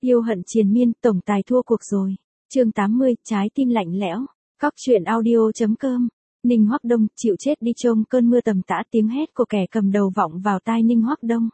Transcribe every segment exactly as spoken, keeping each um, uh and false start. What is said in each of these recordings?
Yêu hận triền miên, tổng tài thua cuộc rồi. Chương tám mươi, trái tim lạnh lẽo. Cóc truyện audio chấm com. Ninh Hoắc Đông, chịu chết đi, trông cơn mưa tầm tã, tiếng hét của kẻ cầm đầu vọng vào tai Ninh Hoắc Đông.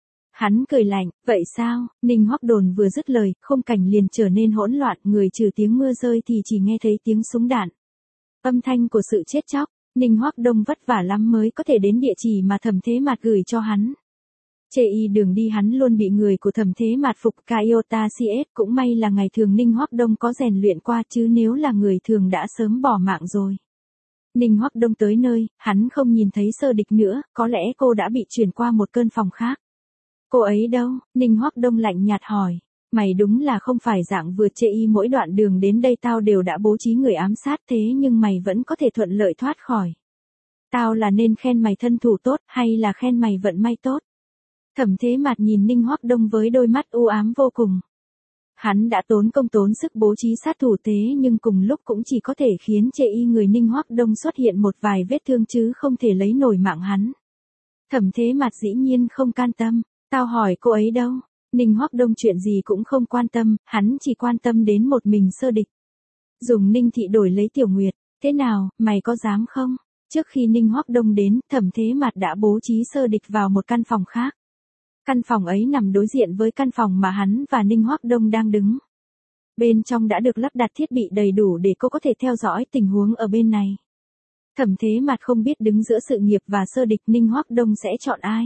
Hắn cười lạnh, vậy sao? Ninh Hoắc Đồn vừa dứt lời, khung cảnh liền trở nên hỗn loạn, người trừ tiếng mưa rơi thì chỉ nghe thấy tiếng súng đạn. Âm thanh của sự chết chóc. Ninh Hoắc Đông vất vả lắm mới có thể đến địa chỉ mà Thẩm Thế Mạt gửi cho hắn. Chê y đường đi hắn luôn bị người của Thẩm Thế Mạt phục Kaiota xê ét, cũng may là ngày thường Ninh Hoắc Đông có rèn luyện qua, chứ nếu là người thường đã sớm bỏ mạng rồi. Ninh Hoắc Đông tới nơi, hắn không nhìn thấy Sơ Địch nữa, có lẽ cô đã bị chuyển qua một cơn phòng khác. Cô ấy đâu? Ninh Hoắc Đông lạnh nhạt hỏi. Mày đúng là không phải dạng vừa, chê y, mỗi đoạn đường đến đây tao đều đã bố trí người ám sát, thế nhưng mày vẫn có thể thuận lợi thoát khỏi. Tao là nên khen mày thân thủ tốt, hay là khen mày vận may tốt? Thẩm Thế Mạt nhìn Ninh Hoắc Đông với đôi mắt u ám vô cùng. Hắn đã tốn công tốn sức bố trí sát thủ, thế nhưng cùng lúc cũng chỉ có thể khiến chê y người Ninh Hoắc Đông xuất hiện một vài vết thương chứ không thể lấy nổi mạng hắn. Thẩm Thế Mạt dĩ nhiên không can tâm. Tao hỏi cô ấy đâu? Ninh Hoắc Đông chuyện gì cũng không quan tâm, hắn chỉ quan tâm đến một mình Sơ Địch. Dùng Ninh Thị đổi lấy Tiểu Nguyệt, thế nào, mày có dám không? Trước khi Ninh Hoắc Đông đến, Thẩm Thế Mạt đã bố trí Sơ Địch vào một căn phòng khác. Căn phòng ấy nằm đối diện với căn phòng mà hắn và Ninh Hoắc Đông đang đứng. Bên trong đã được lắp đặt thiết bị đầy đủ để cô có thể theo dõi tình huống ở bên này. Thẩm Thế Mạt không biết đứng giữa sự nghiệp và Sơ Địch, Ninh Hoắc Đông sẽ chọn ai.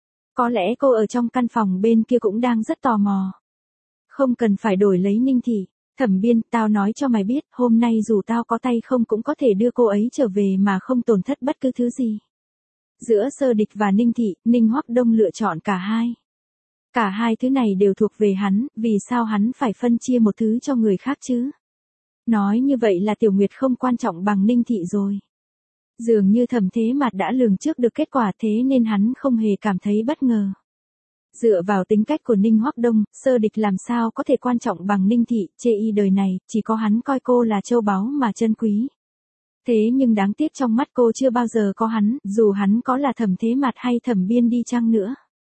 Có lẽ cô ở trong căn phòng bên kia cũng đang rất tò mò. Không cần phải đổi lấy Ninh Thị. Thẩm Biên, tao nói cho mày biết, hôm nay dù tao có tay không cũng có thể đưa cô ấy trở về mà không tổn thất bất cứ thứ gì. Giữa Sơ Địch và Ninh Thị, Ninh Hoắc Đông lựa chọn cả hai. Cả hai thứ này đều thuộc về hắn, vì sao hắn phải phân chia một thứ cho người khác chứ? Nói như vậy là Tiểu Nguyệt không quan trọng bằng Ninh Thị rồi. Dường như Thẩm Thế Mạt đã lường trước được kết quả, thế nên hắn không hề cảm thấy bất ngờ. Dựa vào tính cách của Ninh Hoắc Đông, Sơ Địch làm sao có thể quan trọng bằng Ninh Thị, chê y đời này, chỉ có hắn coi cô là châu báu mà chân quý. Thế nhưng đáng tiếc trong mắt cô chưa bao giờ có hắn, dù hắn có là Thẩm Thế Mạt hay Thẩm Biên đi chăng nữa.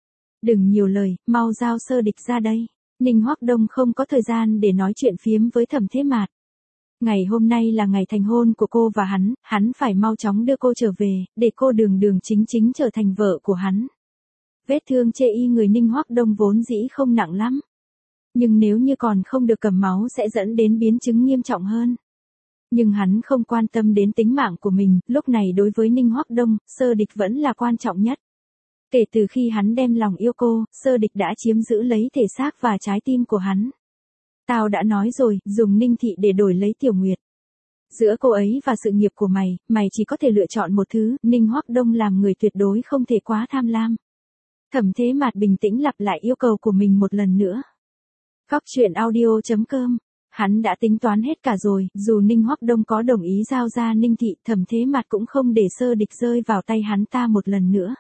Đừng nhiều lời, mau giao Sơ Địch ra đây. Ninh Hoắc Đông không có thời gian để nói chuyện phiếm với Thẩm Thế Mạt. Ngày hôm nay là ngày thành hôn của cô và hắn, hắn phải mau chóng đưa cô trở về, để cô đường đường chính chính trở thành vợ của hắn. Vết thương chê y người Ninh Hoắc Đông vốn dĩ không nặng lắm. Nhưng nếu như còn không được cầm máu sẽ dẫn đến biến chứng nghiêm trọng hơn. Nhưng hắn không quan tâm đến tính mạng của mình, lúc này đối với Ninh Hoắc Đông, Sơ Địch vẫn là quan trọng nhất. Kể từ khi hắn đem lòng yêu cô, Sơ Địch đã chiếm giữ lấy thể xác và trái tim của hắn. Tao đã nói rồi, dùng Ninh Thị để đổi lấy Tiểu Nguyệt. Giữa cô ấy và sự nghiệp của mày, mày chỉ có thể lựa chọn một thứ, Ninh Hoắc Đông làm người tuyệt đối không thể quá tham lam. Thẩm Thế Mạt bình tĩnh lặp lại yêu cầu của mình một lần nữa. Cóc truyện audio chấm com. Hắn đã tính toán hết cả rồi, dù Ninh Hoắc Đông có đồng ý giao ra Ninh Thị, Thẩm Thế Mạt cũng không để Sơ Địch rơi vào tay hắn ta một lần nữa.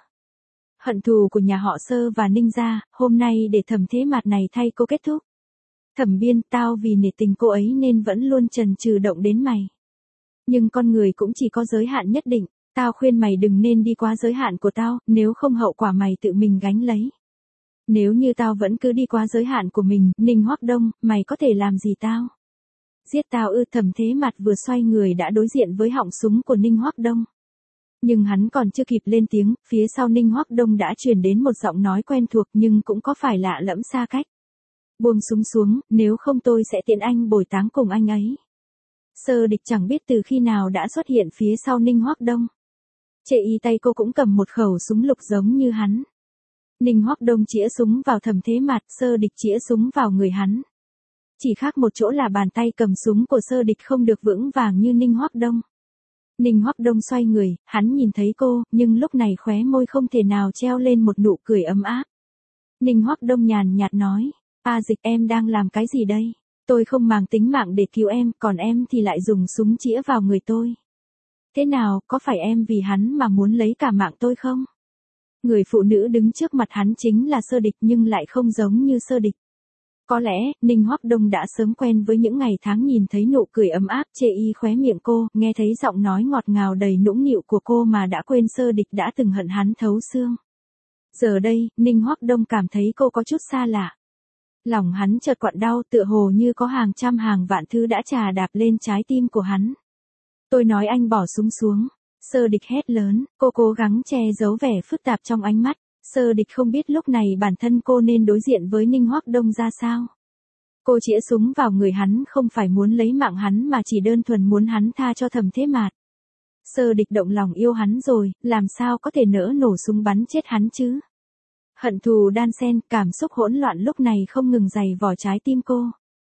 Hận thù của nhà họ Sơ và Ninh gia, hôm nay để Thẩm Thế Mạt này thay cô kết thúc. Thẩm Biên, tao vì nể tình cô ấy nên vẫn luôn chần chừ động đến mày. Nhưng con người cũng chỉ có giới hạn nhất định, tao khuyên mày đừng nên đi quá giới hạn của tao, nếu không hậu quả mày tự mình gánh lấy. Nếu như tao vẫn cứ đi quá giới hạn của mình, Ninh Hoắc Đông, mày có thể làm gì tao? Giết tao ư? Thẩm Thế Mạt vừa xoay người đã đối diện với họng súng của Ninh Hoắc Đông. Nhưng hắn còn chưa kịp lên tiếng, phía sau Ninh Hoắc Đông đã truyền đến một giọng nói quen thuộc nhưng cũng có phải lạ lẫm xa cách. Buông súng xuống, nếu không tôi sẽ tiễn anh bồi táng cùng anh ấy. Sơ Địch chẳng biết từ khi nào đã xuất hiện phía sau Ninh Hoắc Đông. Chệ y tay cô cũng cầm một khẩu súng lục giống như hắn. Ninh Hoắc Đông chĩa súng vào Thẩm Thế Mạt, Sơ Địch chĩa súng vào người hắn. Chỉ khác một chỗ là bàn tay cầm súng của Sơ Địch không được vững vàng như Ninh Hoắc Đông. Ninh Hoắc Đông xoay người, hắn nhìn thấy cô, nhưng lúc này khóe môi không thể nào treo lên một nụ cười ấm áp. Ninh Hoắc Đông nhàn nhạt nói, A Dịch, em đang làm cái gì đây? Tôi không màng tính mạng để cứu em, còn em thì lại dùng súng chĩa vào người tôi. Thế nào, có phải em vì hắn mà muốn lấy cả mạng tôi không? Người phụ nữ đứng trước mặt hắn chính là Sơ Địch nhưng lại không giống như Sơ Địch. Có lẽ, Ninh Hoắc Đông đã sớm quen với những ngày tháng nhìn thấy nụ cười ấm áp chê y khóe miệng cô, nghe thấy giọng nói ngọt ngào đầy nũng nịu của cô mà đã quên Sơ Địch đã từng hận hắn thấu xương. Giờ đây, Ninh Hoắc Đông cảm thấy cô có chút xa lạ. Lòng hắn chợt quặn đau tựa hồ như có hàng trăm hàng vạn thứ đã trà đạp lên trái tim của hắn. Tôi nói anh bỏ súng xuống. Sơ địch hét lớn, cô cố gắng che giấu vẻ phức tạp trong ánh mắt. Sơ địch không biết lúc này bản thân cô nên đối diện với Ninh Hoắc Đông ra sao. Cô chĩa súng vào người hắn không phải muốn lấy mạng hắn mà chỉ đơn thuần muốn hắn tha cho Thẩm Thế Mạt. Sơ địch động lòng yêu hắn rồi, làm sao có thể nỡ nổ súng bắn chết hắn chứ. Hận thù đan xen, cảm xúc hỗn loạn lúc này không ngừng giày vò trái tim cô.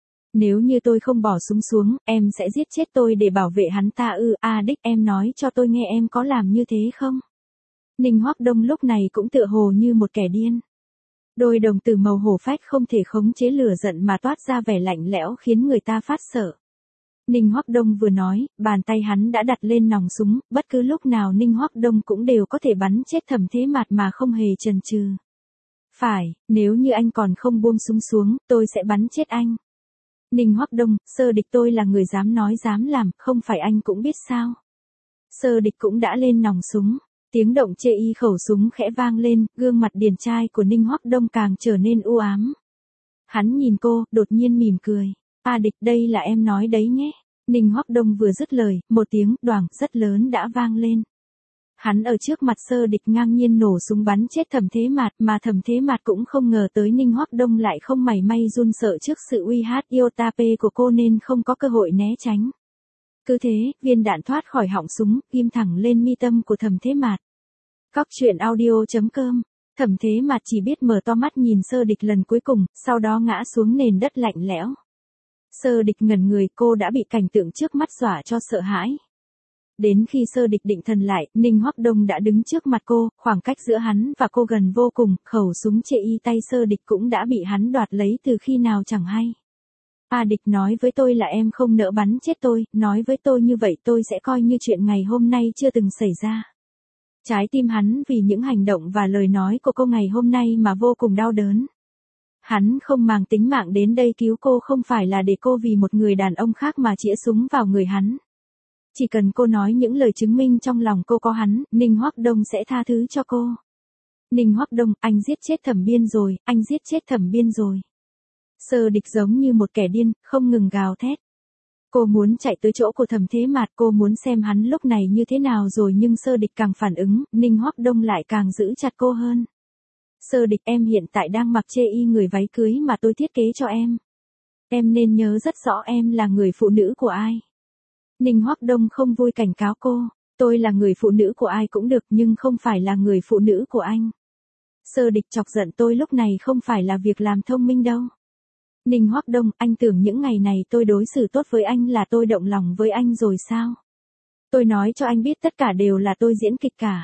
Nếu như tôi không bỏ súng xuống, em sẽ giết chết tôi để bảo vệ hắn ta ư, a à, đích em nói cho tôi nghe em có làm như thế không? Ninh Hoắc Đông lúc này cũng tựa hồ như một kẻ điên. Đôi đồng tử màu hổ phách không thể khống chế lửa giận mà toát ra vẻ lạnh lẽo khiến người ta phát sợ. Ninh Hoắc Đông vừa nói, bàn tay hắn đã đặt lên nòng súng, bất cứ lúc nào Ninh Hoắc Đông cũng đều có thể bắn chết Thẩm Thế Mạt mà không hề chần chừ. Phải, nếu như anh còn không buông súng xuống, tôi sẽ bắn chết anh. Ninh Hoắc Đông, Sơ địch tôi là người dám nói dám làm, không phải anh cũng biết sao. Sơ địch cũng đã lên nòng súng. Tiếng động chê y khẩu súng khẽ vang lên, gương mặt điển trai của Ninh Hoắc Đông càng trở nên u ám. Hắn nhìn cô, đột nhiên mỉm cười. A địch đây là em nói đấy nhé. Ninh Hoắc Đông vừa dứt lời, một tiếng đoàng rất lớn đã vang lên. Hắn ở trước mặt Sơ địch ngang nhiên nổ súng bắn chết Thẩm Thế Mạt mà Thẩm Thế Mạt cũng không ngờ tới Ninh Hoắc Đông lại không mảy may run sợ trước sự uy hát Iotape của cô nên không có cơ hội né tránh. Cứ thế, viên đạn thoát khỏi họng súng, ghim thẳng lên mi tâm của Thẩm Thế Mạt. Cóc truyện audio chấm com. Thẩm Thế Mạt chỉ biết mở to mắt nhìn Sơ địch lần cuối cùng, sau đó ngã xuống nền đất lạnh lẽo. Sơ địch ngẩn người, cô đã bị cảnh tượng trước mắt dọa cho sợ hãi. Đến khi Sơ địch định thần lại, Ninh Hoắc Đông đã đứng trước mặt cô, khoảng cách giữa hắn và cô gần vô cùng, khẩu súng chê y tay Sơ địch cũng đã bị hắn đoạt lấy từ khi nào chẳng hay. A địch nói với tôi là em không nỡ bắn chết tôi, nói với tôi như vậy tôi sẽ coi như chuyện ngày hôm nay chưa từng xảy ra. Trái tim hắn vì những hành động và lời nói của cô ngày hôm nay mà vô cùng đau đớn. Hắn không mang tính mạng đến đây cứu cô không phải là để cô vì một người đàn ông khác mà chĩa súng vào người hắn. Chỉ cần cô nói những lời chứng minh trong lòng cô có hắn, Ninh Hoắc Đông sẽ tha thứ cho cô. Ninh Hoắc Đông, anh giết chết Thẩm Biên rồi, anh giết chết Thẩm Biên rồi. Sơ địch giống như một kẻ điên, không ngừng gào thét. Cô muốn chạy tới chỗ của Thẩm Thế Mạt, cô muốn xem hắn lúc này như thế nào rồi nhưng Sơ địch càng phản ứng, Ninh Hoắc Đông lại càng giữ chặt cô hơn. Sơ địch em hiện tại đang mặc chê y người váy cưới mà tôi thiết kế cho em. Em nên nhớ rất rõ em là người phụ nữ của ai. Ninh Hoắc Đông không vui cảnh cáo cô, tôi là người phụ nữ của ai cũng được nhưng không phải là người phụ nữ của anh. Sơ địch chọc giận tôi lúc này không phải là việc làm thông minh đâu. Ninh Hoắc Đông, anh tưởng những ngày này tôi đối xử tốt với anh là tôi động lòng với anh rồi sao? Tôi nói cho anh biết tất cả đều là tôi diễn kịch cả.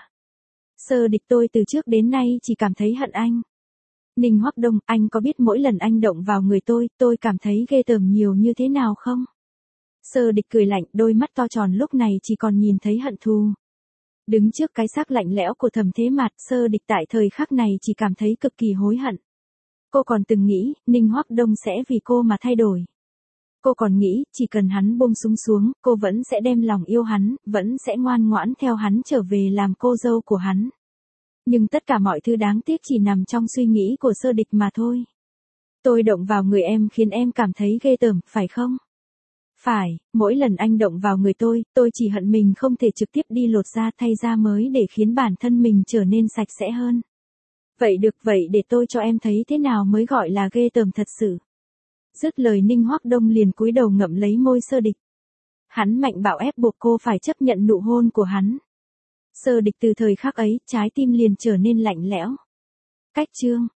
Sơ địch tôi từ trước đến nay chỉ cảm thấy hận anh. Ninh Hoắc Đông, anh có biết mỗi lần anh động vào người tôi, tôi cảm thấy ghê tởm nhiều như thế nào không? Sơ địch cười lạnh, đôi mắt to tròn lúc này chỉ còn nhìn thấy hận thù. Đứng trước cái xác lạnh lẽo của Thẩm Thế Mạt, Sơ địch tại thời khắc này chỉ cảm thấy cực kỳ hối hận. Cô còn từng nghĩ, Ninh Hoắc Đông sẽ vì cô mà thay đổi. Cô còn nghĩ, chỉ cần hắn buông súng xuống, cô vẫn sẽ đem lòng yêu hắn, vẫn sẽ ngoan ngoãn theo hắn trở về làm cô dâu của hắn. Nhưng tất cả mọi thứ đáng tiếc chỉ nằm trong suy nghĩ của Sơ địch mà thôi. Tôi động vào người em khiến em cảm thấy ghê tởm, phải không? Phải, mỗi lần anh động vào người tôi, tôi chỉ hận mình không thể trực tiếp đi lột da thay da mới để khiến bản thân mình trở nên sạch sẽ hơn. Vậy được vậy để tôi cho em thấy thế nào mới gọi là ghê tởm thật sự. Dứt lời Ninh Hoắc Đông liền cúi đầu ngậm lấy môi Sơ địch. Hắn mạnh bạo ép buộc cô phải chấp nhận nụ hôn của hắn. Sơ địch từ thời khắc ấy, trái tim liền trở nên lạnh lẽo. Cách chương